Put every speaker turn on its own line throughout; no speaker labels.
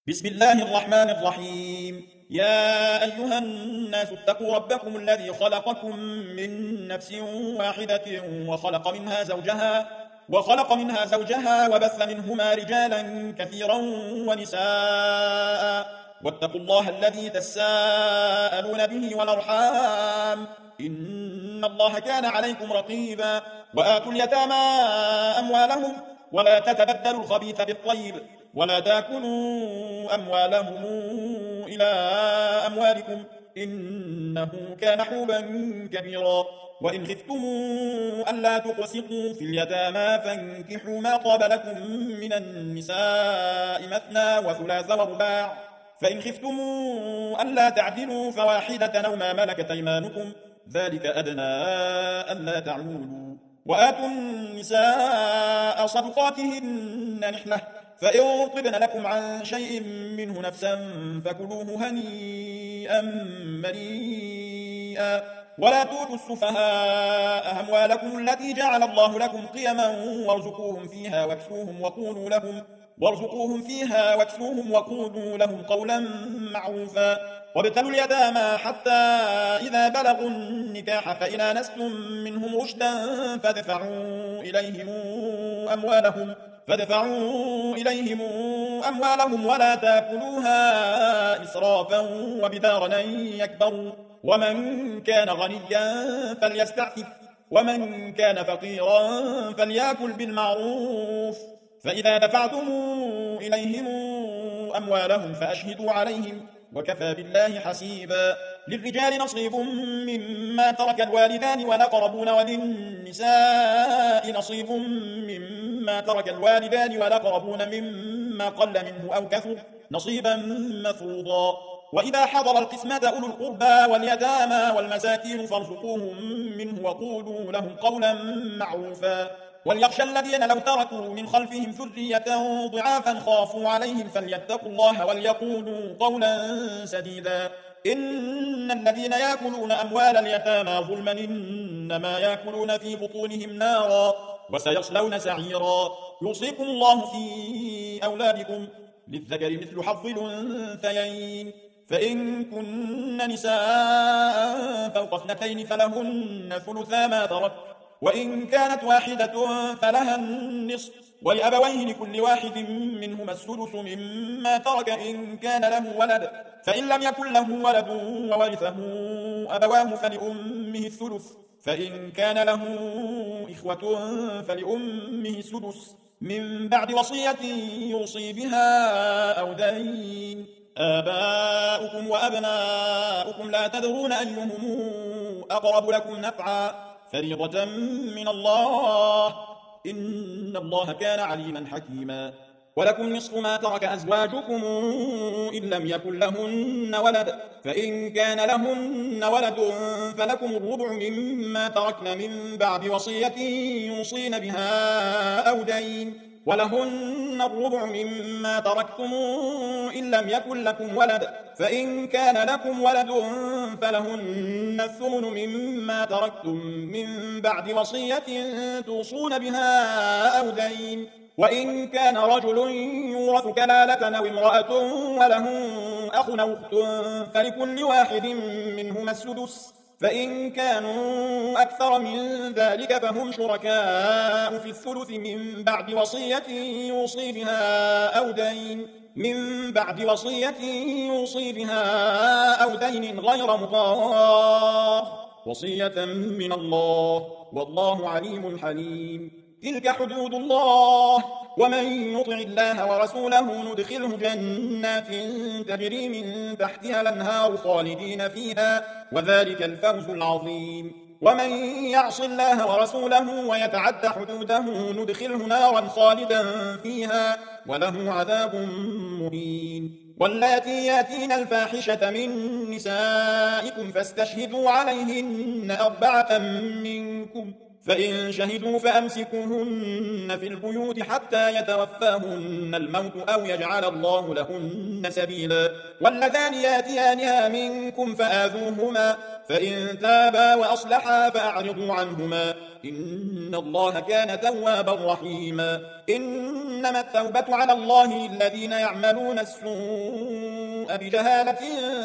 بسم الله الرحمن الرحيم. يا أيها الناس اتقوا ربكم الذي خلقكم من نفس واحدة وخلق منها زوجها وبث منهما رجالا كثيرا ونساء، واتقوا الله الذي تساءلون به والأرحام إن الله كان عليكم رقيبا. وآتوا اليتامى أموالهم ولا تتبدلوا الخبيث بالطيب ولا تاكلوا أموالهم إلى أموالكم إنه كان حوبا كبيرا. وإن خفتم ألا تقسطوا في اليتامى فانكحوا ما طاب لكم من النساء مثنى وثلاث ورباع، فإن خفتم ألا تعدلوا فواحدة أو ما ملكت أيمانكم ذلك أدنى ألا تعولوا. وآتوا النساء صدقاتهن نحلة، فإن طبن لكم عن شيء منه نفسا فكلوه هنيئا مريئا. ولا تؤتوا السفهاء أموالكم التي جعل الله لكم قيما وارزقوهم فيها واكسوهم وقولوا لهم قولا معروفا. وابتلوا اليتامى حتى إذا بلغوا النكاح فإن آنستم منهم رشدا فادفعوا إليهم أموالهم ولا تاكلوها إسرافا وبدارا أن يكبروا. ومن كان غنيا فليستعفف ومن كان فقيرا فليأكل بالمعروف. فإذا دفعتم إليهم أموالهم فأشهدوا عليهم وكفى بالله حسيبا. للرجال نصيب مما ترك الوالدان والأقربون وللنساء نصيب مما ترك الوالدان والأقربون مما قل منه أو كثر نصيبا مفروضا. وإذا حضر القسمة أولو القربى واليتامى والمساكين فارزقوهم منه وقولوا لهم قولا معروفا. وليخشى الذين لو تركوا من خلفهم ذرية ضعافا خافوا عليهم فليتقوا الله وليقولوا قولا سديدا. إن الذين يأكلون أموال اليتامى ظلما إنما يأكلون في بطونهم نارا وسيصلون سعيرا. يوصيكم الله في أولادكم للذكر مثل حظ الأنثيين، فإن كن نساء فوق اثنتين فلهن ثلثا ما ترك، وإن كانت واحدة فلها النصف، ولأبويه لكل واحد منهما السدس مما ترك إن كان له ولد، فإن لم يكن له ولد وورثه أبواه فلأمه الثلث، فإن كان له إخوة فلأمه السدس من بعد وصية يوصي بها أو دين. آباؤكم وأبناؤكم لا تدرون أيهم أقرب لكم نفعا فريضة من الله إن الله كان عليما حكيما. ولكم نصف ما ترك أزواجكم إن لم يكن لهن ولد، فإن كان لهن ولد فلكم الربع مما تركن من بعد وصية يوصين بها أو دين، ولهن الربع مما تركتم إن لم يكن لكم ولد، فإن كان لكم ولد فلهن الثمن مما تركتم من بعد وصية توصون بها أو دين. وإن كان رجل يورث كلالة أو امرأة وله أخ أو أخت فلكل واحد منهما السدس، فإن كانوا أكثر من ذلك فهم شركاء في الثلث من بعد وصية يوصي بها أو دين غير مضار، وصية من الله والله عليم حليم. تلك حدود الله ومن يطع الله ورسوله ندخله جنات تجري من تحتها الأنهار خالدين فيها وذلك الفوز العظيم. ومن يعص الله ورسوله ويتعد حدوده ندخله نارا خالدا فيها وله عذاب مهين. واللاتي ياتين الفاحشة من نسائكم فاستشهدوا عليهن 4 منكم، فإن شهدوا فأمسكوهن في البيوت حتى يتوفاهن الموت أو يجعل الله لهن سبيلا. واللذان ياتيانها منكم فآذوهما، فإن تابا وأصلحا فأعرضوا عنهما إن الله كان توابا رحيما. إنما التوبة على الله الذين يعملون السوء بجهالة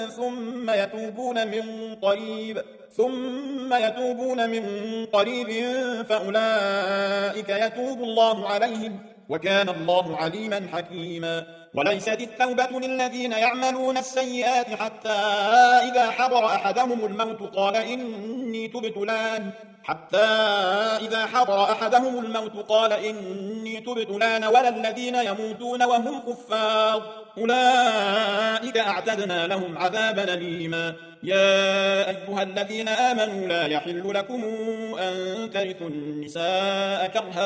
ثم يتوبون من قريب فأولئك يتوب الله عليهم وكان الله عليما حكيما. وليست التوبة للذين يعملون السيئات حتى إذا حضر أحدهم الموت قال إني تبت الآن ولا الذين يموتون وهم كفار أولئك أعتدنا لهم عذابا أليما. يا أيها الذين آمنوا لا يحل لكم أن ترثوا النساء كرها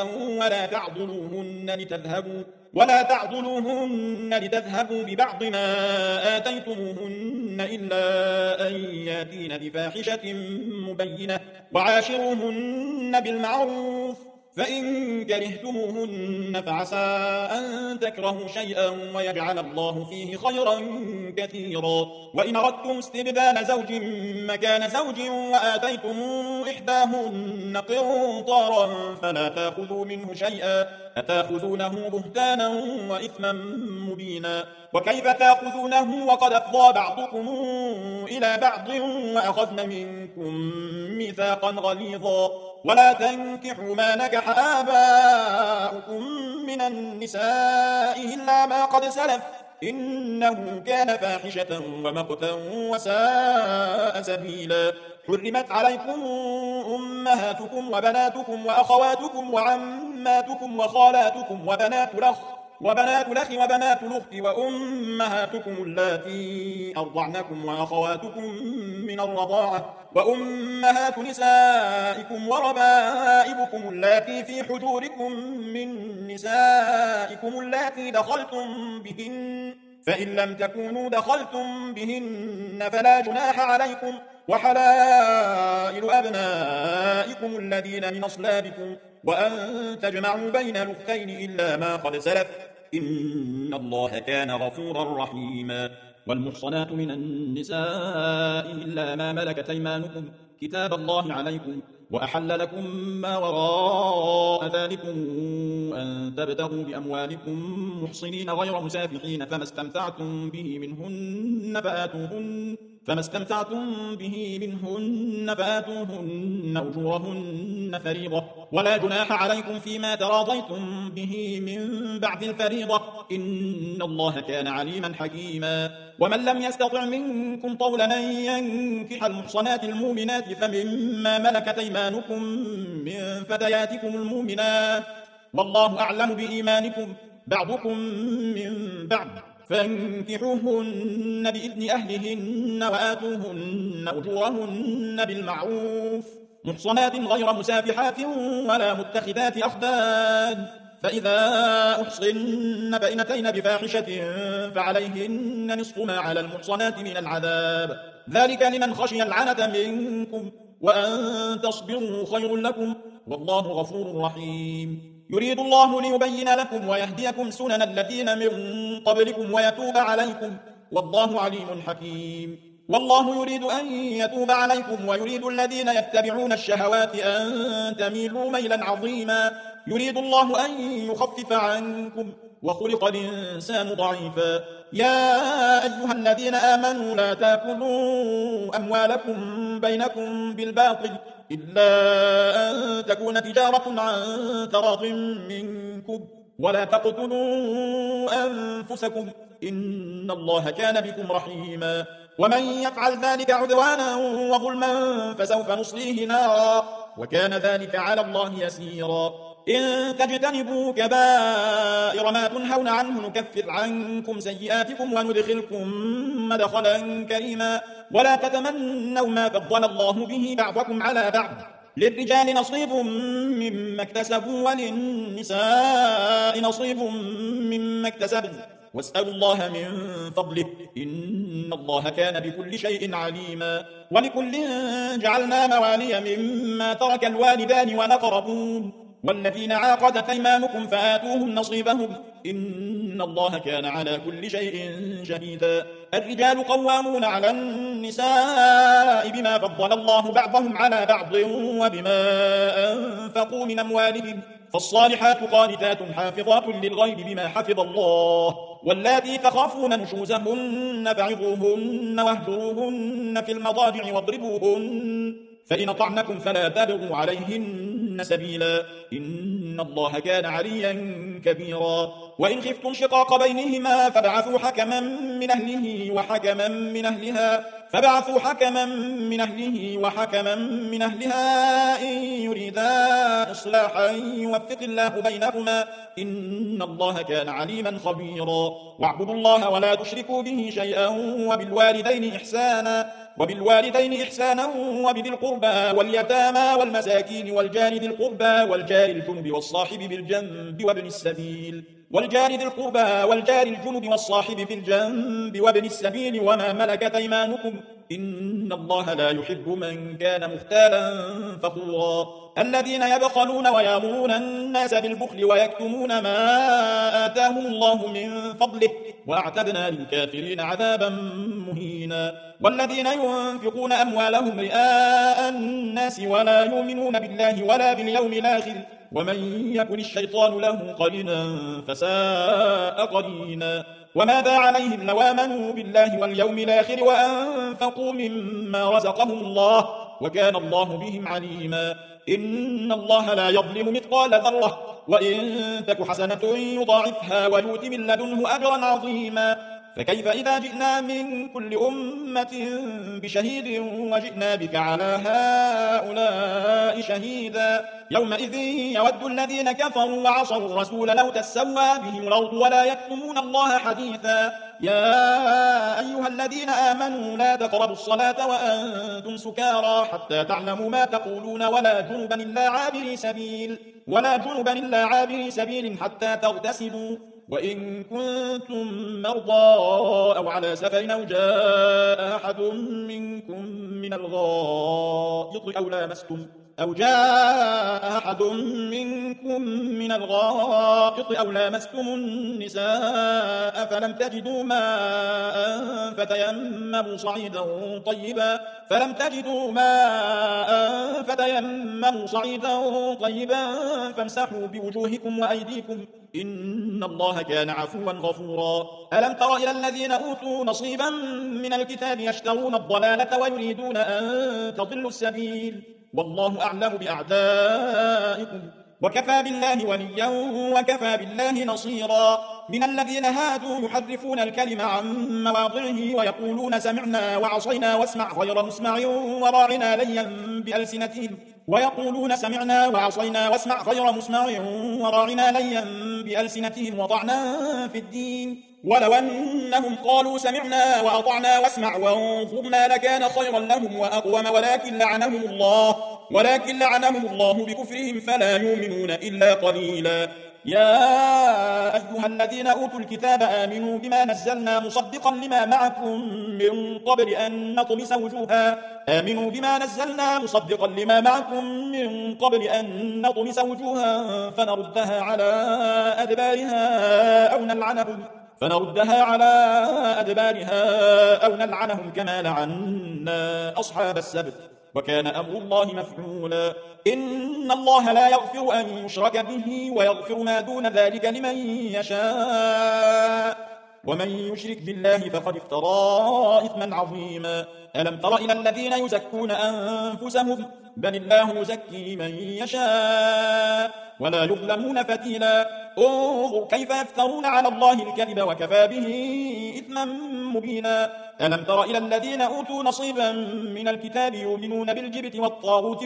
ولا تعضلوهن لتذهبوا ببعض ما آتيتموهن إلا أن ياتين بفاحشة مبينة وعاشروهن بالمعروف فإن كرهتموهن فعسى أن تكرهوا شيئا ويجعل الله فيه خيرا كثيرا. وإن أردتم استبدال زوج مكان زوج وآتيتم إحداهن قنطارا فلا تأخذوا منه شيئا أتأخذونه بهتانا وإثما مبينا. وكيف تأخذونه وقد أفضى بعضكم إلى بعض وأخذن منكم ميثاقا غليظا. ولا تنكحوا ما نكح آباؤكم من النساء إلا ما قد سلف إنه كان فاحشة ومقتا وساء سبيلا. حرمت عليكم أمهاتكم وبناتكم وأخواتكم وعماتكم وخالاتكم وبنات الأخ وبنات الأخت وأمهاتكم اللاتي أرضعنكم وأخواتكم من الرضاعة وأمهات نسائكم وربائبكم اللاتي في حجوركم من نسائكم اللاتي دخلتم بهن فإن لم تكونوا دخلتم بهن فلا جناح عليكم وحلائل أبنائكم الذين من أصلابكم وأن تجمعوا بين الأختين إلا ما قد سلف إن الله كان غفورا رحيما. والمحصنات من النساء إلا ما ملكت أيمانكم كتاب الله عليكم وأحل لكم ما وراء ذلكم أن تبتغوا بأموالكم محصنين غير مسافحين فما استمتعتم به منهن فآتوهن أجورهن فريضة ولا جناح عليكم فيما تراضيتم به من بعد الفريضة إن الله كان عليما حكيما. ومن لم يستطع منكم طولا أن ينكح المحصنات المؤمنات فمما ملكت أيمانكم من فتياتكم المؤمنات والله أعلم بإيمانكم بعضكم من بعض فانكحوهن بإذن أهلهن وآتوهن أجورهن بالمعروف محصنات غير مسافحات ولا متخذات أخدان فإذا أحصن فإن أتين بفاحشة فعليهن نصف ما على المحصنات من العذاب ذلك لمن خشي العنة منكم وأن تصبروا خير لكم والله غفور رحيم. يريد الله ليبين لكم ويهديكم سنن الذين من قبلكم ويتوب عليكم والله عليم حكيم. والله يريد أن يتوب عليكم ويريد الذين يتبعون الشهوات أن تميلوا ميلا عظيما. يريد الله أن يخفف عنكم وخلق الإنسان ضعيفا. يا أيها الذين آمنوا لا تأكلوا أموالكم بينكم بالباطل إلا أن تكون تجارة عن تراض منكم ولا تقتلوا أنفسكم إن الله كان بكم رحيما. ومن يفعل ذلك عدوانا وظلما فسوف نصليه نارا وكان ذلك على الله يسيرا. إن تجتنبوا كبائر ما تنهون عنه نكفر عنكم سيئاتكم وندخلكم مدخلا كريما. ولا تتمنوا ما فضل الله به بعضكم على بعض للرجال نصيب مما اكتسبوا وللنساء نصيب مما اكتسبن واسألوا الله من فضله إن الله كان بكل شيء عليما. ولكل جعلنا موالي مما ترك الوالدان والأقربون والذين عاقدت أيمانكم فآتوهم نصيبهم إن إن الله كان على كل شيء شهيدا. الرجال قوامون على النساء بما فضل الله بعضهم على بعض وبما أنفقوا من أموالهم، فالصالحات قانتات حافظات للغيب بما حفظ الله. واللاتي تخافون نشوزهن فعظوهن واهجروهن في المضاجع واضربوهن، فإن طعنكم فلا تبغوا عليهن سبيلا، إن الله كان عليا كبيرا. وإن خفتم شقاق بينهما فابعثوا حكما من أهله وحكما من أهلها من أهلها إن يريدا إصلاحا يوفق الله بينهما، إن الله كان عليما خبيرا. واعبدوا الله ولا تشركوا به شيئا وبالوالدين إحسانا وبذي القربى واليتامى والمساكين والجار ذي القربى والجار الجنب والصاحب بالجنب وابن السبيل وما ملكت أيمانكم، إن الله لا يحب من كان مختالا فخورا. الذين يبخلون ويأمرون الناس بالبخل ويكتمون ما آتاهم الله من فضله، وأعتدنا للكافرين عذابا مهينا. والذين ينفقون أموالهم رئاء الناس ولا يؤمنون بالله ولا باليوم الآخر، ومن يكن الشيطان له قرينا فساء قرينا. وماذا عليهم لو آمنوا بالله واليوم الآخر وأنفقوا مما رزقهم الله، وكان الله بهم عليما. إن الله لا يظلم مثقال ذرة، وإن تك حسنة يضاعفها ويؤت من لدنه أجرا عظيما. فكيف إذا جئنا من كل أمة بشهيد وجئنا بك على هؤلاء شهيدا، يومئذ يود الذين كفروا وعصوا الرسول لو تسوى بهم الأرض ولا يكتمون الله حديثا. يا أيها الذين آمنوا لا تقربوا الصلاة وأنتم سكارى حتى تعلموا ما تقولون ولا جنبا إلا عابري سبيل حتى تغتسلوا، وإن كنتم مرضى أو على سفر أو جاء أحد منكم من الغائط أو لامستم النساء فلم تجدوا ماء فتيمموا صعيدا طيبا فامسحوا بوجوهكم وأيديكم، إن الله كان عفوا غفورا. ألم تر إلى الذين أوتوا نصيبا من الكتاب يشترون الضلالة ويريدون أن تضلوا السبيل، والله أعلم بأعدائكم، وكفى بالله وليا وكفى بالله نصيرا. من الذين هادوا يحرفون الكلم عن مواضعه ويقولون سمعنا وعصينا واسمع غير مسمع وراعنا ليا بألسنتهم وطعنا في الدين، ولو أنهم قالوا سمعنا وأطعنا واسمع وانظرنا لكان خيرا لهم وأقوم، ولكن لعنهم الله بكفرهم فلا يؤمنون إلا قليلا. يا أيها الذين أوتوا الكتاب آمنوا بما نزلنا مصدقا لما معكم من قبل أن نطمس وجوها فنردها على أدبارها أو نلعنهم كما لعنا أصحاب السبت، وكان أمر الله مفعولا. إن الله لا يغفر أن يشرك به ويغفر ما دون ذلك لمن يشاء، ومن يشرك بالله فقد افترى إثما عظيما. ألم تر إلى الذين يزكون أنفسهم بل الله يزكي من يشاء ولا يظلمون فتيلا. انظر كيف يفترون على الله الكذب وكفى به إثما مبينا. ألم تر إلى الذين أوتوا نصيبا من الكتاب يؤمنون بالجبت والطاغوت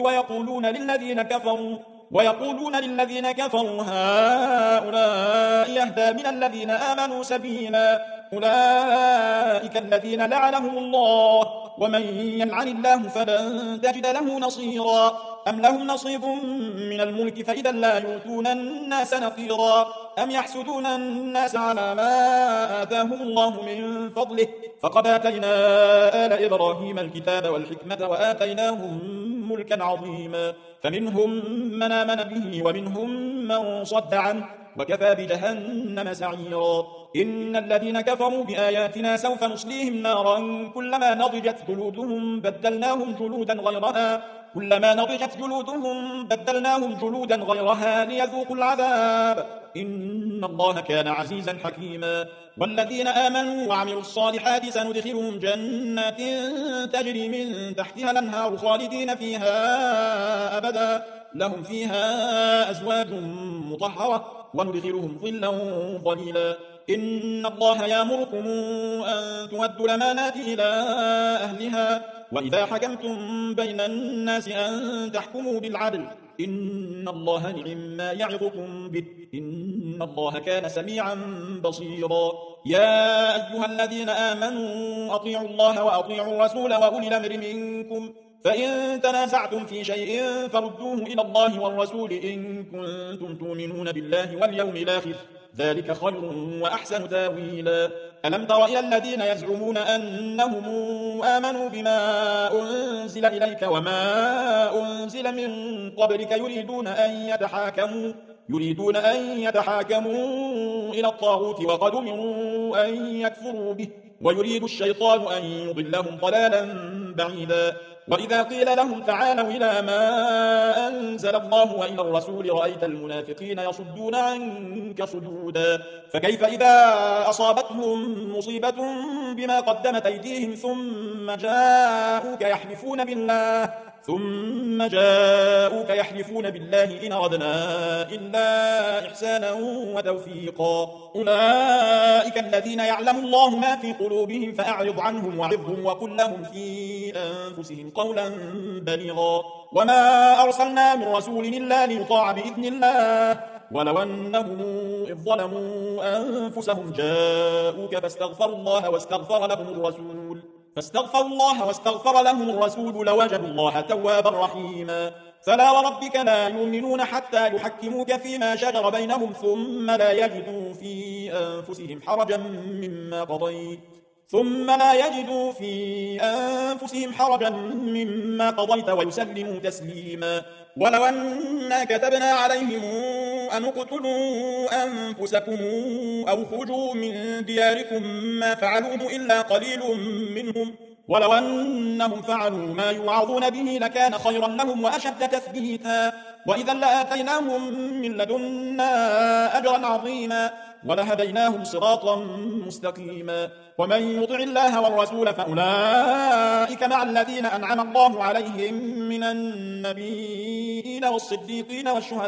ويقولون للذين كفروا هؤلاء يهدى من الذين آمنوا سبيلا. أولئك الذين لعنهم الله، ومن يلعن الله فلن تجد له نصيرا. أم لهم نصيب من الملك فإذا لا يؤتون الناس نقيرا. أم يحسدون الناس على ما آتاهم الله من فضله، فقد آتينا آل إبراهيم الكتاب والحكمة وآتيناهم ملكا عظيما. فمنهم من آمن به ومنهم من صد عنه، وكفى بجهنم سعيرا. إن الذين كفروا بآياتنا سوف نصليهم نارا كلما نضجت جلودهم بدلناهم جلودا غيرها ليذوقوا العذاب إن الله كان عزيزا حكيما. والذين آمنوا وعملوا الصالحات سندخلهم جنات تجري من تحتها الأنهار خالدين فيها أبدا لهم فيها أزواج مطهرة وندخلهم ظلا ظليلا. إن الله يأمركم أن تؤدوا الأمانات إلى أهلها وإذا حكمتم بين الناس أن تحكموا بالعدل إن الله نعم ما يعظكم به إن الله كان سميعا بصيرا. يا أيها الذين آمنوا أطيعوا الله وأطيعوا الرسول وأولي الأمر منكم فإن تنازعتم في شيء فردوه إلى الله والرسول إن كنتم تؤمنون بالله واليوم الآخر ذلك خير وأحسن تاويلا. ألم تر إلى الذين يزعمون أنهم آمنوا بما أنزل إليك وما أنزل من قبلك يريدون أن يتحاكموا إلى الطاغوت وقد أمروا أن يكفروا به ويريد الشيطان أن يضلهم ضلالا بعيدا. وإذا قيل لهم تعالوا إلى ما أنزل الله وإلى الرسول رأيت المنافقين يصدون عنك صدودا. فكيف إذا أصابتهم مصيبة بما قدمت أيديهم ثم جاءوك يحلفون بالله إن أردنا إلا إحسانا وتوفيقا. أولئك الذين يعلم الله ما في قلوبهم فأعرض عنهم وعظهم وقل لهم في أنفسهم قولا بليغا. وما أرسلنا من رسول إلا ليطاع بإذن الله ولو أنهم إذ ظلموا أنفسهم جاءوك فاستغفروا الله واستغفر لهم الرسول لوجدوا الله توابا رحيما. فلا وربك لا يؤمنون حتى يحكموك فيما شجر بينهم ثم لا يجدوا في أنفسهم حرجا مما قضيت ويسلموا تسليما. ولو أنا كتبنا عليهم أن اقتلوا أنفسكم أو خرجوا من دياركم ما فعلوه إلا قليل منهم ولو أنهم فعلوا ما يوعظون به لكان خيرا لهم وأشد تثبيتا وإذا لآتيناهم من لدنا أجرا عظيما ولهديناهم صراطا مستقيما. ومن يطع الله والرسول فأولئك مع الذين أنعم الله عليهم من النبيين والصديقين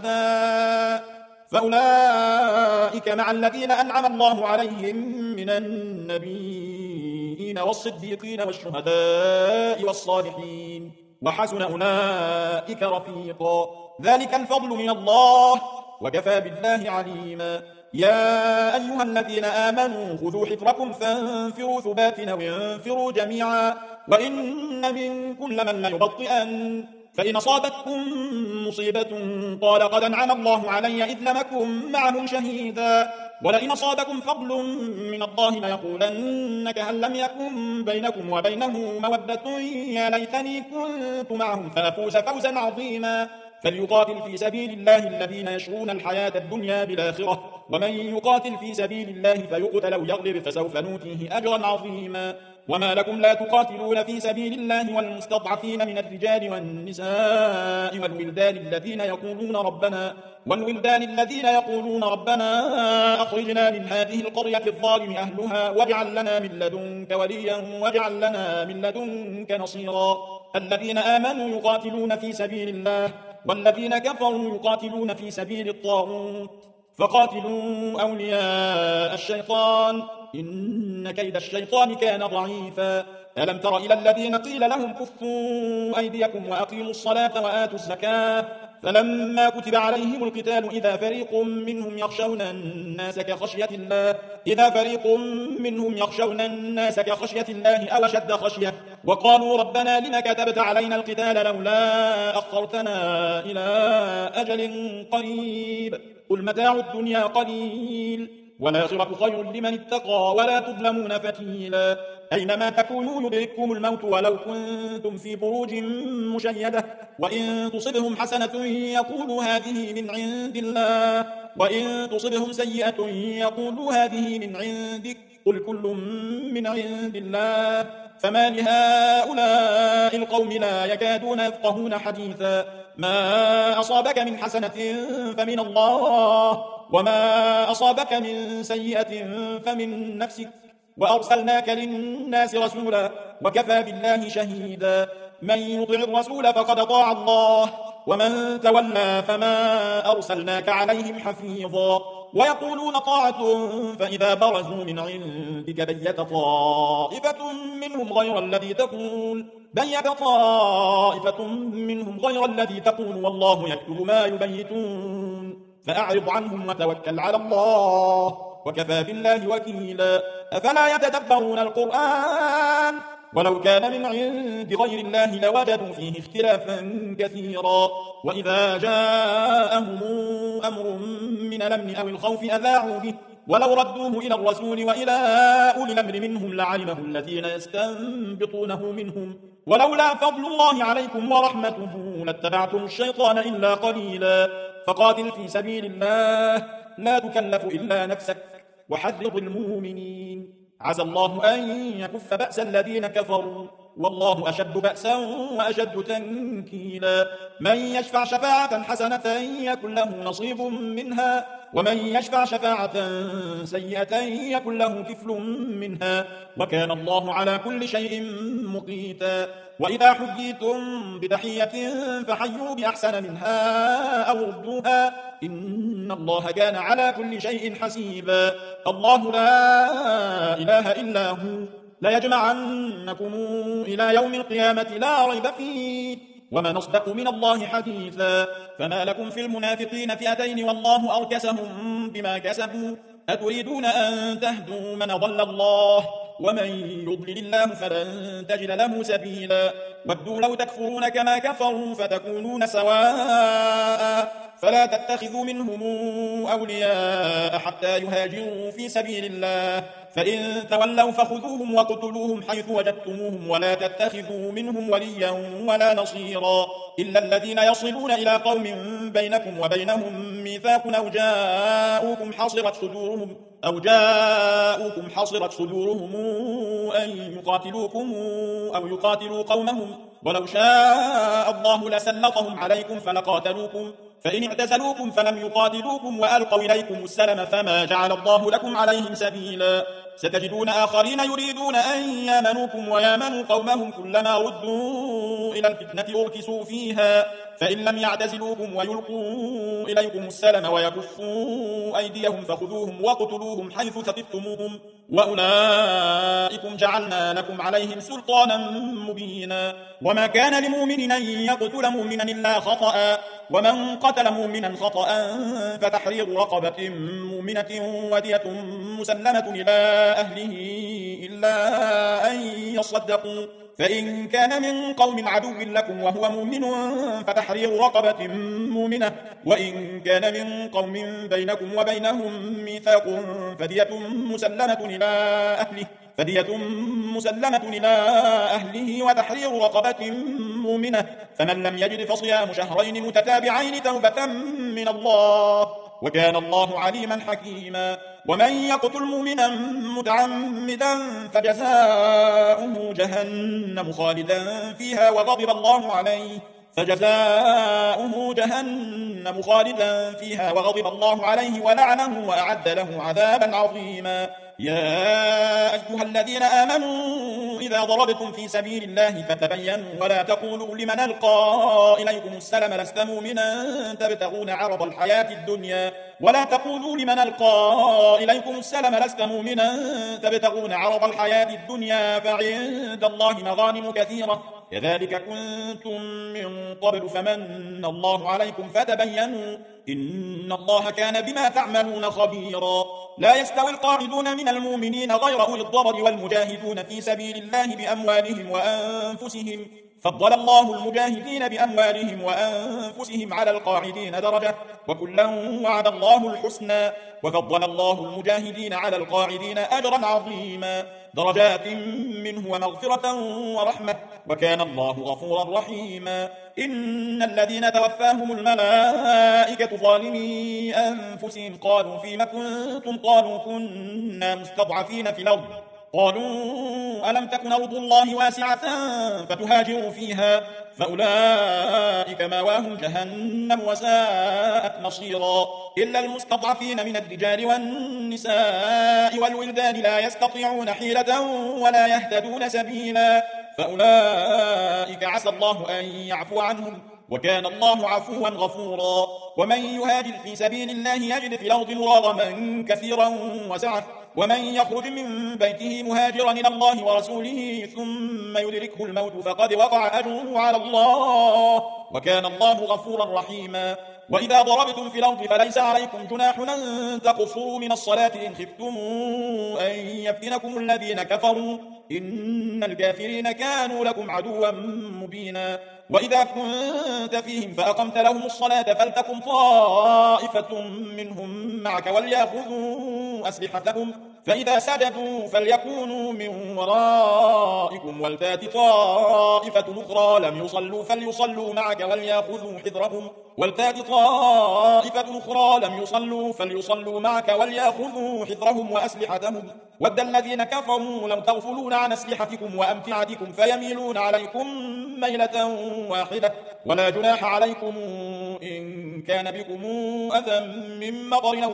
والشهداء والصالحين وحسن أولئك رفيقا. ذلك الفضل من الله وكفى بالله عليما. يا أيها الذين آمنوا خذوا حذركم فانفروا ثبات أو انفروا جميعا وإن منكم لمن ليبطئن فإن أصابتكم مصيبة قال قد أنعم الله علي إذ لم أكن معهم شهيدا ولئن أصابكم فضل من الله ليقولن كأن لم يكن بينكم وبينه مودة يا ليتني كنت معهم فأفوز فوزا عظيما. فليقاتل في سبيل الله الذين يشرون الحياة الدنيا بالآخرة ومن يقاتل في سبيل الله فيقتل أو يغلب فسوف نؤتيه أجرا عظيما. وما لكم لا تقاتلون في سبيل الله والمستضعفين من الرجال والنساء والولدان الذين يقولون ربنا أخرجنا من هذه القرية الظالم أهلها واجعل لنا من لدنك وليا واجعل لنا من لدنك نصيرا. الذين آمنوا يقاتلون في سبيل الله والذين كفروا يقاتلون في سبيل الطاغوت فقاتلوا أولياء الشيطان إن كيد الشيطان كان ضعيفا. ألم تر إلى الذين قيل لهم كفوا أيديكم وأقيموا الصلاة وآتوا الزكاة فلما كتب عليهم القتال إذا فريق منهم يخشون الناس كخشية الله أو أشد خشية وقالوا ربنا لما كتبت علينا القتال لولا أخرتنا إلى أجل قريب قل متاع الدنيا قليل والآخرة خير لمن اتقى ولا تظلمون فتيلا. أينما تكونوا يدرككم الموت ولو كنتم في بروج مشيدة وإن تصبهم حسنة يقولوا هذه من عند الله وإن تصبهم سيئة يقولوا هذه من عندك قل كل من عند الله فما لهؤلاء القوم لا يكادون يفقهون حديثا ما أصابك من حسنة فمن الله وما أصابك من سيئة فمن نفسك وأرسلناك للناس رسولا وكفى بالله شهيدا من يطع الرسول فقد طاع الله ومن تولى فما أرسلناك عليهم حفيظا ويقولون طاعة فإذا برزوا من عندك بيت طائفة منهم غير الذي تقول والله يكتب ما يبيتون فأعرض عنهم وتوكل على الله وكفى بالله وكيلا أفلا يتدبرون القرآن ولو كان من عند غير الله لوجدوا فيه اختلافا كثيرا وإذا جاءهم أمر من الأمن أو الخوف أذاعوا به ولو ردوه إلى الرسول وإلى أولي الأمر منهم لعلمه الذين يستنبطونه منهم ولولا فضل الله عليكم ورحمته لاتبعتم الشيطان إلا قليلا فقاتل في سبيل الله لا تكلف إلا نفسك وحرض المؤمنين عسى الله أن يكف بأس الذين كفروا والله أشد بأسا وأشد تنكيلا من يشفع شفاعة حسنة يكن له نصيب منها ومن يشفع شفاعة سيئة يكن له كفل منها وكان الله على كل شيء مقيتا وإذا حييتم بتحية فحيوا بأحسن منها أو ردوها إن الله كان على كل شيء حسيبا الله لا إله إلا هو ليجمعنكم إلى يوم القيامة لا ريب فيه وما نصدق من الله حديثا فما لكم في المنافقين فئتين والله أركسهم بما كسبوا أتريدون أن تهدوا من ضل الله ومن يضلل الله فلن تجد له سبيلا ودوا لو تكفرون كما كفروا فتكونون سواء فلا تتخذوا منهم أولياء حتى يهاجروا في سبيل الله فإن تولوا فخذوهم وقتلوهم حيث وجدتموهم ولا تتخذوا منهم وليا ولا نصيرا إلا الذين يصلون إلى قوم بينكم وبينهم ميثاق أو جاءوكم حصرت صدورهم أن يقاتلوكم أو يقاتلوا قومهم ولو شاء الله لسلطهم عليكم فلقاتلوكم فإن اعتزلوكم فلم يقاتلوكم وألقوا إليكم السلم فما جعل الله لكم عليهم سبيلا ستجدون آخرين يريدون أن يامنوكم ويامنوا قومهم كلما ردوا إلى الفتنة أركسوا فيها فإن لم يعتزلوكم ويلقوا إليكم السلم ويكفوا أيديهم فخذوهم وقتلوهم حيث ثقفتموهم وأولئكم جعلنا لكم عليهم سلطانا مبينا وما كان لمؤمن أن يقتل مؤمنا إلا خطأ ومن قتل مؤمنا خطأ فتحرير رقبة مؤمنة ودية مسلمة إلى أهله إلا أن يصدقوا فإن كان من قوم عدو لكم وهو مؤمن فتحرير رقبة مؤمنة وإن كان من قوم بينكم وبينهم ميثاق فدية مسلمة إلى أهله وتحرير رقبة مؤمنة فمن لم يجد فصيام شهرين متتابعين توبة من الله وكان الله عليما حكيما ومن يقتل مؤمنا متعمدا فجزاؤه جهنم خالدا فيها وغضب الله عليه ولعنه وأعد له عذابا عظيما يا أيها الذين آمنوا إذا ضربتم في سبيل الله فتبينوا ولا تقولوا لمن ألقى إليكم السلم لست مؤمنا تبتغون عرض الحياة الدنيا فعند الله مغانم كثيرة كذلك كنتم من قبل فمن الله عليكم فتبينوا إن الله كان بما تعملون خبيرا لا يستوي القاعدون من المؤمنين غير أولي الضرر والمجاهدون في سبيل الله بأموالهم وأنفسهم فضل الله المجاهدين بأموالهم وأنفسهم على القاعدين درجة وكلا وعد الله الحسنى وفضل الله المجاهدين على القاعدين أجرا عظيما درجات منه ومغفرة ورحمة، وكان الله غفورا رحيما. إن الذين توفاهم الملائكة ظالمي أنفسهم قالوا فيم كنتم؟ قالوا كنا مستضعفين في الأرض. قالوا ألم تكن أرض الله واسعة فتهاجروا فيها؟ فأولئك ماواهم جهنم وساءت مصيرا. إلا المستضعفين من الرجال والنساء والولدان لا يستطيعون حيلة ولا يهتدون سبيلا، فأولئك عسى الله أن يعفو عنهم، وكان الله عفوا غفورا. ومن يهاجر في سبيل الله يجد في الأرض مراغما كثيرا وسعة، ومن يخرج من بيته مهاجرا إلى الله ورسوله ثم يدركه الموت فقد وقع أجره على الله، وكان الله غفورا رحيما. وإذا ضربتم في الأرض فليس عليكم جناح أن تقصروا من الصلاة إن خفتم أن يفتنكم الذين كفروا، إن الكافرين كانوا لكم عدوا مبينا. وإذا كنت فيهم فأقمت لهم الصلاة فلتكن طائفة منهم معك وليأخذوا أسلحتهم، فإذا سجدوا فليكونوا من ورائكم ولتات طائفة أخرى لم يصلوا فليصلوا معك وليأخذوا حذرهم، ولتات طائفة أخرى لم يصلوا فليصلوا معك وليأخذوا حذرهم وأسلحتهم. ود الذين كفروا لو تغفلون عن أسلحتكم وأمتعتكم فيميلون عليكم ميلة واحدة، ولا جناح عليكم إن كان بكم أذى من مطر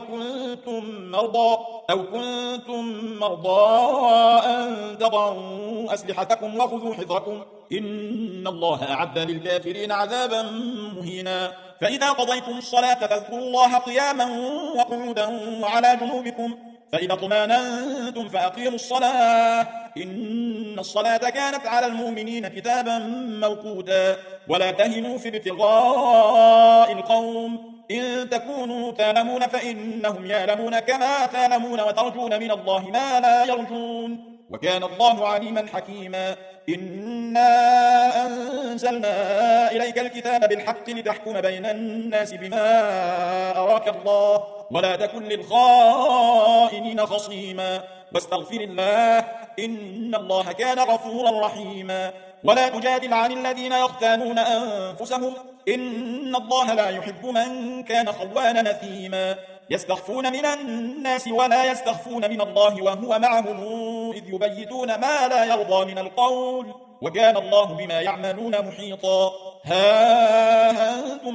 أو كنتم مرضى أن تضعوا أسلحتكم وخذوا حذركم، إن الله أعد للكافرين عذابا مهينا. فإذا قضيتم الصلاة فاذكروا الله قياما وقعودا وعلى جنوبكم، فإذا اطمأننتم فأقيموا الصلاة، إن الصلاة كانت على المؤمنين كتابا موقوتا. ولا تهنوا في ابتغاء القوم، إن تكونوا تعلمون فإنهم يعلمون كما تعلمون، وترجون من الله ما لا يرجون، وكان الله عليما حكيما. إنا أنزلنا إليك الكتاب بالحق لتحكم بين الناس بما أراك الله، ولا تكن للخائنين خصيما، واستغفر الله إن الله كان غفورا رحيما. ولا تجادل عن الذين يختانون أنفسهم، إن الله لا يحب من كان خوانا نثيما. يستخفون من الناس ولا يستخفون من الله وهو معهم إذ يبيتون ما لا يرضى من القول، وكان الله بما يعملون محيطا. ها أنتم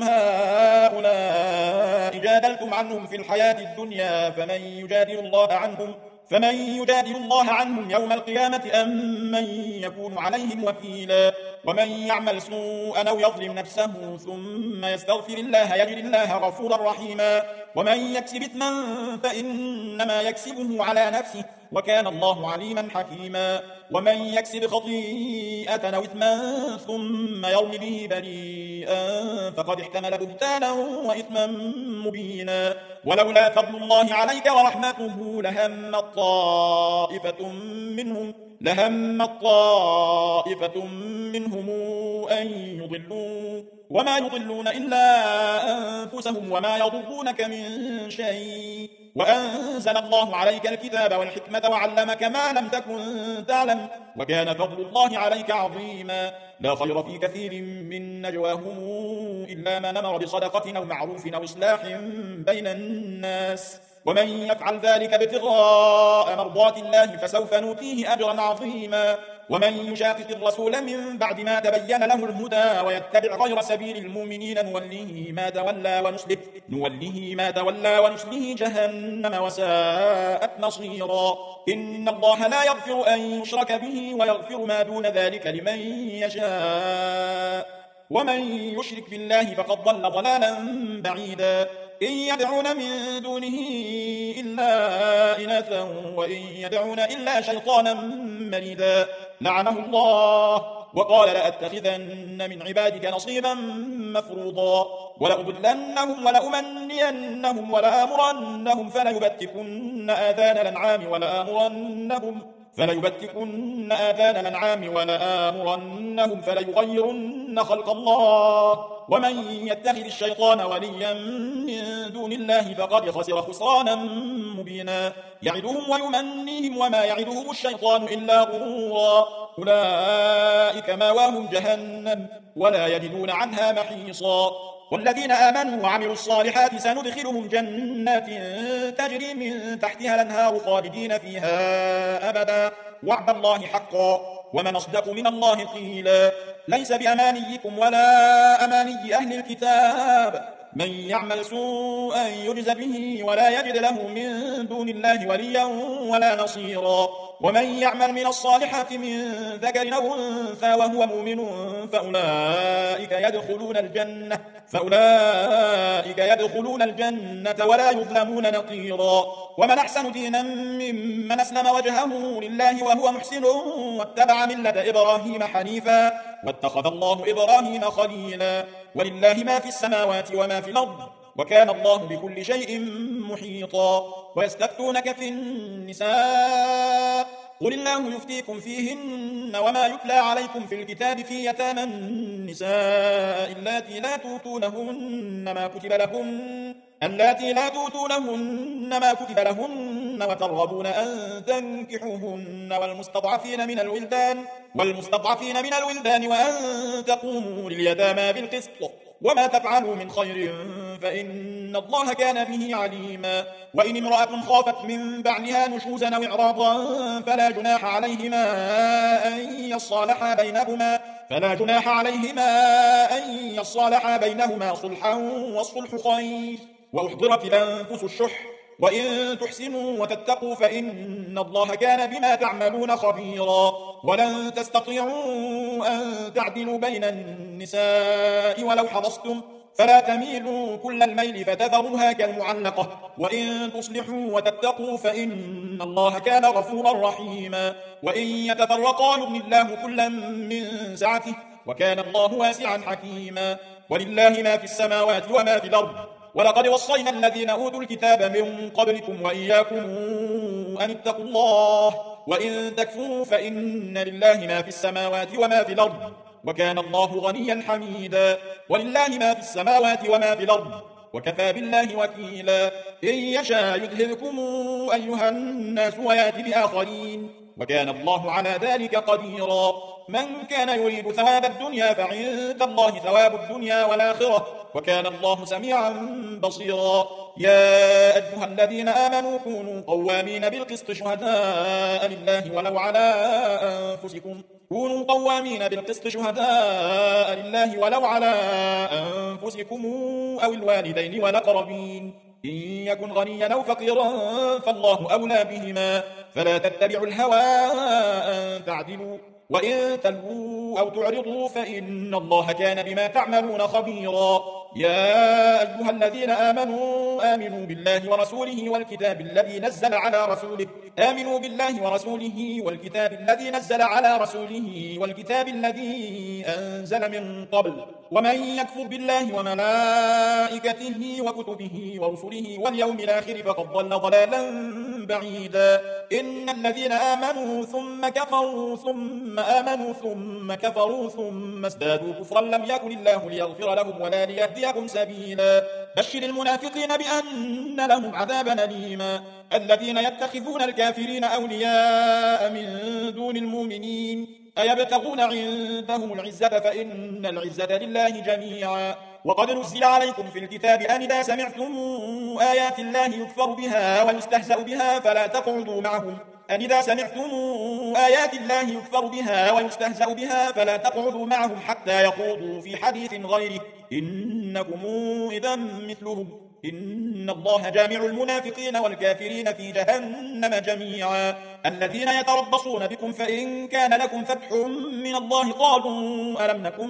هؤلاء جادلتم عنهم في الحياة الدنيا، فمن يجادل الله عنهم يوم القيامة أم من يكون عليهم وكيلا. ومن يعمل سوءا أو يظلم نفسه ثم يستغفر الله يجد الله غفورا رحيما. ومن يكسب إثما فإنما يكسبه على نفسه، وكان الله عليما حكيما. ومن يكسب خطيئة أو إثما ثم يرم به بريئا فقد احتمل بهتانا وإثما مبينا. ولولا فضل الله عليك ورحمته لهمت طائفة منهم أن يضلوا، وما يضلون إلا أنفسهم وما يضرونك من شيء. وأنزل الله عليك الكتاب والحكمة وعلمك ما لم تكن تعلم، وكان فضل الله عليك عظيما. لا خير في كثير من نجواهم إلا من أمر بصدقة أو معروف أو إصلاح بين الناس، ومن يفعل ذلك ابتغاء مرضات الله فسوف نؤتيه أجرا عظيما. ومن يشاقق الرسول من بعد ما تبين له الهدى ويتبع غير سبيل المؤمنين نوله ما تولى ونصله جهنم وساءت مصيرا. إن الله لا يغفر أن يشرك به ويغفر ما دون ذلك لمن يشاء، ومن يشرك بالله فقد ضل ضلالا بعيدا. إن يدعون من دونه إلا إناثا وإن يدعون إلا شيطانا مريدا لعنه الله وقال لأتخذن من عبادك نصيبا مفروضا ولأضلنهم ولأمنينهم ولآمرنهم فليبتكن آذان الأنعام فليبتكن آذان الأنعام ولآمرنهم فليغيرن خلق الله ومن يتخذ الشيطان وليا من دون الله فقد خسر خسرانا مبينا يعدهم ويمنيهم وما يعدهم الشيطان إلا غرورا أولئك ماواهم جهنم ولا يجدون عنها محيصا والذين آمنوا وعملوا الصالحات سندخلهم جنات تجري من تحتها الأنهار خالدين فيها أبدا وعد الله حقا ومن أصدق من الله قيلا ليس بأمانيكم ولا أماني أهل الكتاب من يعمل سوءا يجز به ولا يجد له من دون الله وليا ولا نصيرا ومن يعمل من الصالحات من ذكر أو أنثى وهو مؤمن فأولئك يدخلون الجنة ولا يظلمون نقيرا ومن أحسن دينا ممن أسلم وجهه لله وهو محسن واتبع ملة إبراهيم حنيفا واتخذ الله إبراهيم خليلا ولله ما في السماوات وما في الأرض وكان الله بكل شيء محيطا ويستفتونك في النساء قل الله يفتيكم فيهن وما يتلى عليكم في الكتاب في يتامى النساء اللاتي لا توتونهن ما كتب لهن وترغبون أن تنكحوهن والمستضعفين من الولدان وأن تقوموا لليتامى بالقسط وما تفعلوا من خير فإن الله كان به عليما وإن امرأة خافت من بعلها نشوزا أو إعراضا فلا جناح عليهما أن يصالحا بينهما صلحا والصلح خير وأحضرت الأنفس الشح وإن تحسنوا وتتقوا فإن الله كان بما تعملون خبيرا ولن تستطيعوا أن تعدلوا بين النساء ولو حرصتم فلا تميلوا كل الميل فتذروها كالمعلقة وإن تصلحوا وتتقوا فإن الله كان غفورا رحيما وإن يتفرقا يغني الله كلا من سعته وكان الله واسعا حكيما ولله ما في السماوات وما في الأرض ولقد وصينا الذين أوتوا الكتاب من قبلكم وإياكم أن اتقوا الله وإن تكفروا فإن لله ما في السماوات وما في الأرض وكان الله غنيا حميدا ولله ما في السماوات وما في الأرض وكفى بالله وكيلا إن يشاء يذهبكم أيها الناس ويأتي بآخرين وكان الله على ذلك قديرا من كان يريد ثواب الدنيا فعند الله ثواب الدنيا والآخرة وكان الله سميعا بصيرا يا أيها الذين آمنوا كونوا قوامين بالقسط شهداء لله ولو على أنفسكم أو الوالدين والأقربين إن يكن غنيا أو فقيرا فالله أولى بهما فلا تتبعوا الهوى أن تعدلوا وإن تلووا أو تعرضوا فإن الله كان بما تعملون خبيرا يا أيها الذين آمنوا بالله ورسوله والكتاب الذي نزل على رسوله والكتاب الذي أنزل من قبل ومن يكفر بالله وملائكته وكتبه ورسله واليوم الآخر فقد ضل ضلالا بعيدا إن الذين آمنوا ثم كفروا ثم آمنوا ثم كفروا ثم ازدادوا كفرا لم يكن الله ليغفر لهم ولا ليهديهم سبيلا بشر المنافقين بأن لهم عذابا أليما الذين يتخذون الكافرين أولياء من دون المؤمنين أيبتغون عندهم العزة فإن العزة لله جميعا وقد نزل عليكم في الكتاب أن إذا سمعتم آيات الله يكفر بها ويستهزأ بها فلا تقعدوا معهم حتى يخوضوا في حديث غيره إنكم إذا مثلهم إن الله جامع المنافقين والكافرين في جهنم جميعا الذين يتربصون بكم فإن كان لكم فتح من الله قالوا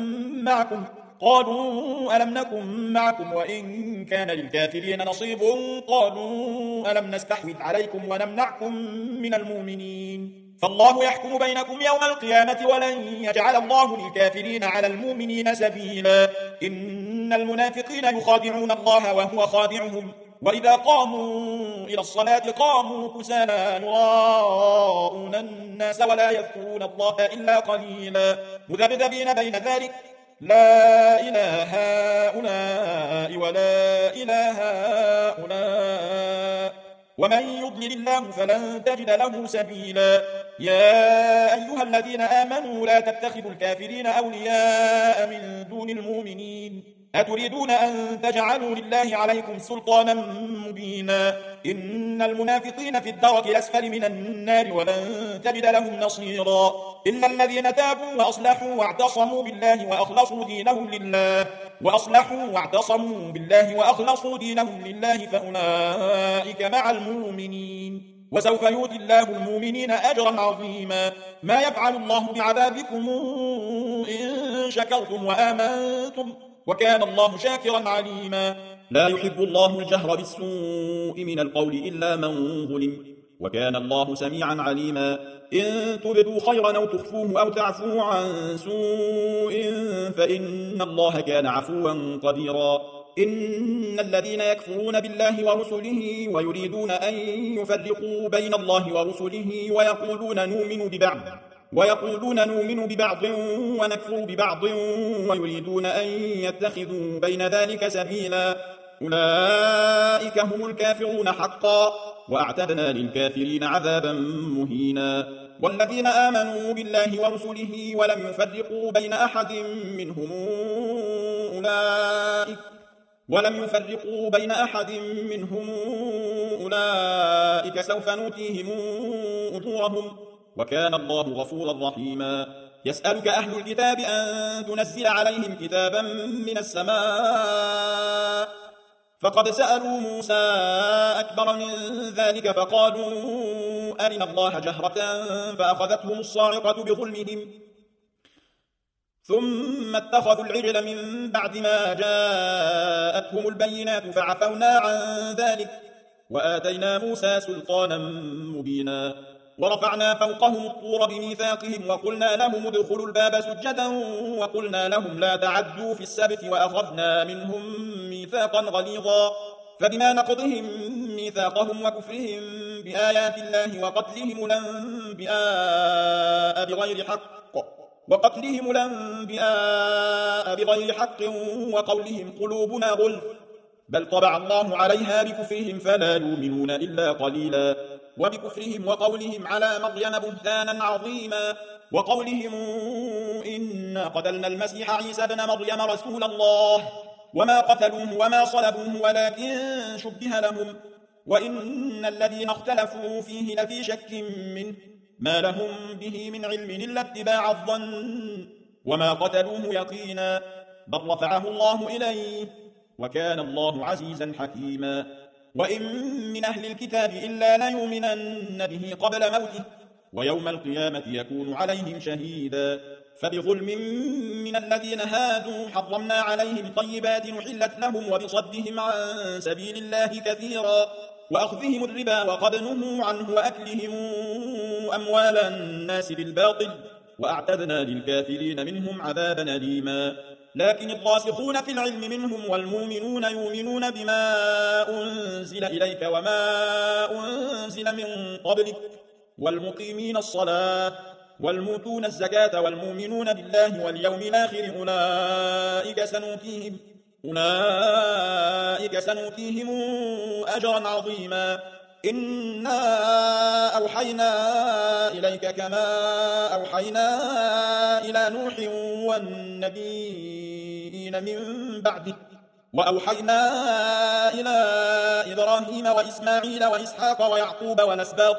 ألم نكن معكم وإن كان للكافرين نصيب قالوا ألم نستحوذ عليكم ونمنعكم من المؤمنين فالله يحكم بينكم يوم القيامة ولن يجعل الله للكافرين على المؤمنين سبيلا إن المنافقين يخادعون الله وهو خادعهم وإذا قاموا إلى الصلاة قاموا كسالى يراءون الناس ولا يذكرون الله إلا قليلا مذبذبين بين ذلك لا إله هؤلاء ولا إله هؤلاء ومن يضلل الله فلن تجد له سبيلا يا أيها الذين آمنوا لا تتخذوا الكافرين أولياء من دون المؤمنين أتريدون أن تجعلوا لله عليكم سلطانا مبينا إن المنافقين في الدرك الأسفل من النار ولن تجد لهم نصيرا إلا الذين تابوا وأصلحوا واعتصموا بالله وأخلصوا دينهم لله فأولئك مع المؤمنين وسوف يؤتي الله المؤمنين أجرا عظيما ما يفعل الله بعذابكم إن شكرتم وآمنتم وكان الله شاكرا عليما لا يحب الله الجهر بالسوء من القول إلا من ظلم وكان الله سميعا عليما إن تبدوا خيرا أو تخفوه أو تعفوا عن سوء فإن الله كان عفوا قديرا إن الذين يكفرون بالله ورسله ويريدون أن يفرقوا بين الله ورسله ويقولون نؤمن ببعض ونكفر ببعض ويريدون أن يتخذوا بين ذلك سبيلا أولئك هم الكافرون حقا وأعتدنا للكافرين عذابا مهينا والذين آمنوا بالله ورسله ولم يفرقوا بين أحد منهم أولئك سوف نؤتيهم أجورهم وكان الله غفورا رحيما يسألك أهل الكتاب أن تنزل عليهم كتابا من السماء فقد سألوا موسى أكبر من ذلك فقالوا أرنا الله جهرة فأخذتهم الصاعقة بظلمهم ثم اتخذوا العجل من بعد ما جاءتهم البينات فعفونا عن ذلك وآتينا موسى سلطانا مبينا ورفعنا فوقهم الطور بميثاقهم وقلنا لهم ادخلوا الباب سجدا وقلنا لهم لا تعدوا في السبت وأخذنا منهم ميثاقا غليظا فبما نقضهم ميثاقهم وكفرهم بآيات الله وقتلهم الأنبياء بغير حق وقولهم قلوبنا غلف بل طبع الله عليها بكفرهم فلا يؤمنون إلا قليلا وبكفرهم وقولهم على مريم بهتانا عظيما وقولهم إنا قتلنا المسيح عيسى بن مريم رسول الله وما قتلوه وما صلبوه ولكن شبه لهم وإن الذين اختلفوا فيه لفي شك منه ما لهم به من علم إلا اتباع الظن وما قتلوه يقينا بل رفعه الله إليه وكان الله عزيزا حكيما وإن من أهل الكتاب إلا ليؤمنن به قبل موته ويوم القيامة يكون عليهم شهيدا فبظلم من الذين هادوا حرمنا عليهم طيبات أحلت لهم وبصدهم عن سبيل الله كثيرا وأخذهم الربا وقد نهوا عنه وأكلهم أموال الناس بالباطل وأعتدنا للكافرين منهم عذابا أليما لكن الراسخون في العلم منهم والمؤمنون يؤمنون بما أنزل إليك وما أنزل من قبلك والمقيمين الصلاة والمؤتون الزكاة والمؤمنون بالله واليوم الآخر أولئك سنؤتيهم أجرا عظيما إنا أوحينا إليك كما أوحينا إلى نوح والنبيين من بعده وأوحينا إلى إبراهيم وإسماعيل وإسحاق ويعقوب والأسباط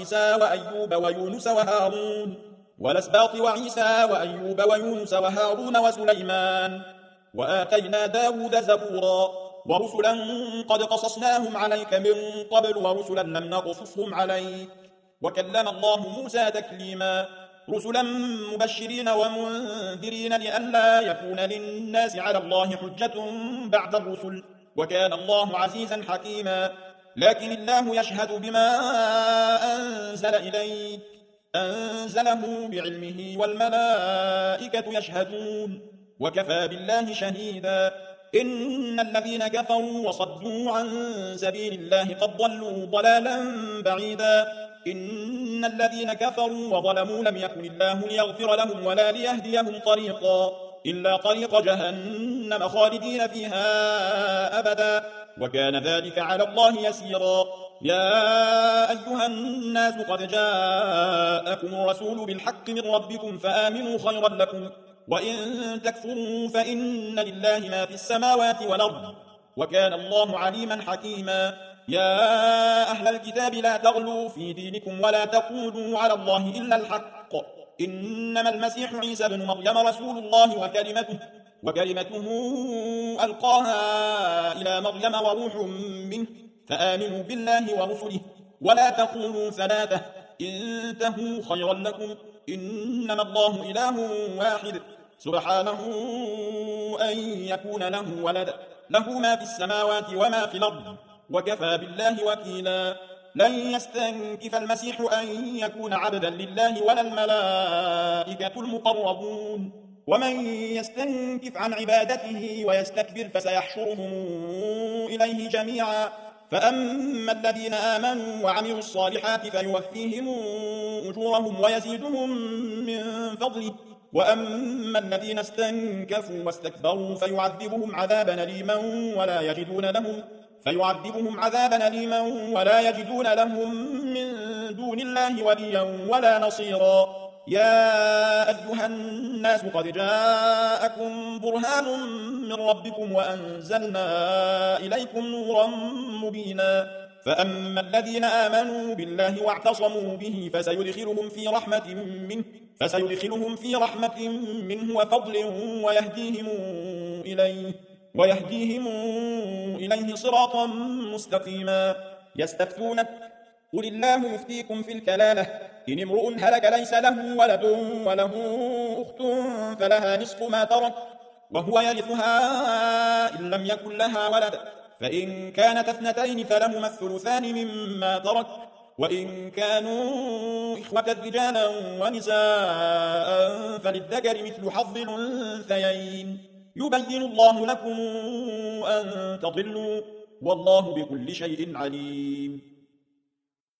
وأيوب ويونس وهارون وسليمان وآتينا داود زبورا ورسلا قد قصصناهم عليك من قبل ورسلا لم نقصصهم عليك وكلم الله موسى تكليما رسلا مبشرين ومنذرين لئلا يكون للناس على الله حجة بعد الرسل وكان الله عزيزا حكيما لكن الله يشهد بما أنزل إليك أنزله بعلمه والملائكة يشهدون وكفى بالله شهيدا إن الذين كفروا وصدوا عن سبيل الله قد ضلوا ضلالا بعيدا إن الذين كفروا وظلموا لم يكن الله ليغفر لهم ولا ليهديهم طريقا إلا طريق جهنم خالدين فيها أبدا وكان ذلك على الله يسيرا يا أيها الناس قد جاءكم الرسول بالحق من ربكم فآمنوا خيرا لكم وإن تكفروا فإن لله ما في السماوات والأرض وكان الله عليما حكيما يا أهل الكتاب لا تغلوا في دينكم ولا تقولوا على الله إلا الحق إنما المسيح عيسى بن مريم رسول الله وكلمته ألقاها إلى مريم وروح منه فآمنوا بالله ورسله ولا تقولوا ثلاثة انتهوا خيرا لكم إنما الله إله واحد سبحانه أن يكون له ولد له ما في السماوات وما في الأرض وكفى بالله وكيلا لن يستنكف المسيح أن يكون عبدا لله ولا الملائكة المقربون ومن يستنكف عن عبادته ويستكبر فسيحشرهم إليه جميعا فأما الذين آمنوا وعملوا الصالحات فيوفيهم أجورهم ويزيدهم من فضله وأما الذين استنكفوا واستكبروا فيعذبهم عذابا أليما ولا يجدون لهم من دون الله وليا ولا نصيرا يا أيها الناس قد جاءكم برهان من ربكم وأنزلنا إليكم نورا مبينا فأما الذين آمنوا بالله واعتصموا به فسيدخلهم في رحمة منه وفضل ويهديهم إليه صراطا مستقيما يستفتونك قل الله يفتيكم في الكلالة إن امرؤ هلك ليس له ولد وله أخت فلها نصف ما ترك وهو يرثها إن لم يكن لها ولد فإن كانت اثنتين فلهما الثلثان مما ترك وإن كانوا إخوة رجالا ونساء فللذكر مثل حظ الأنثيين يبين الله لكم أن تضلوا والله بكل شيء عليم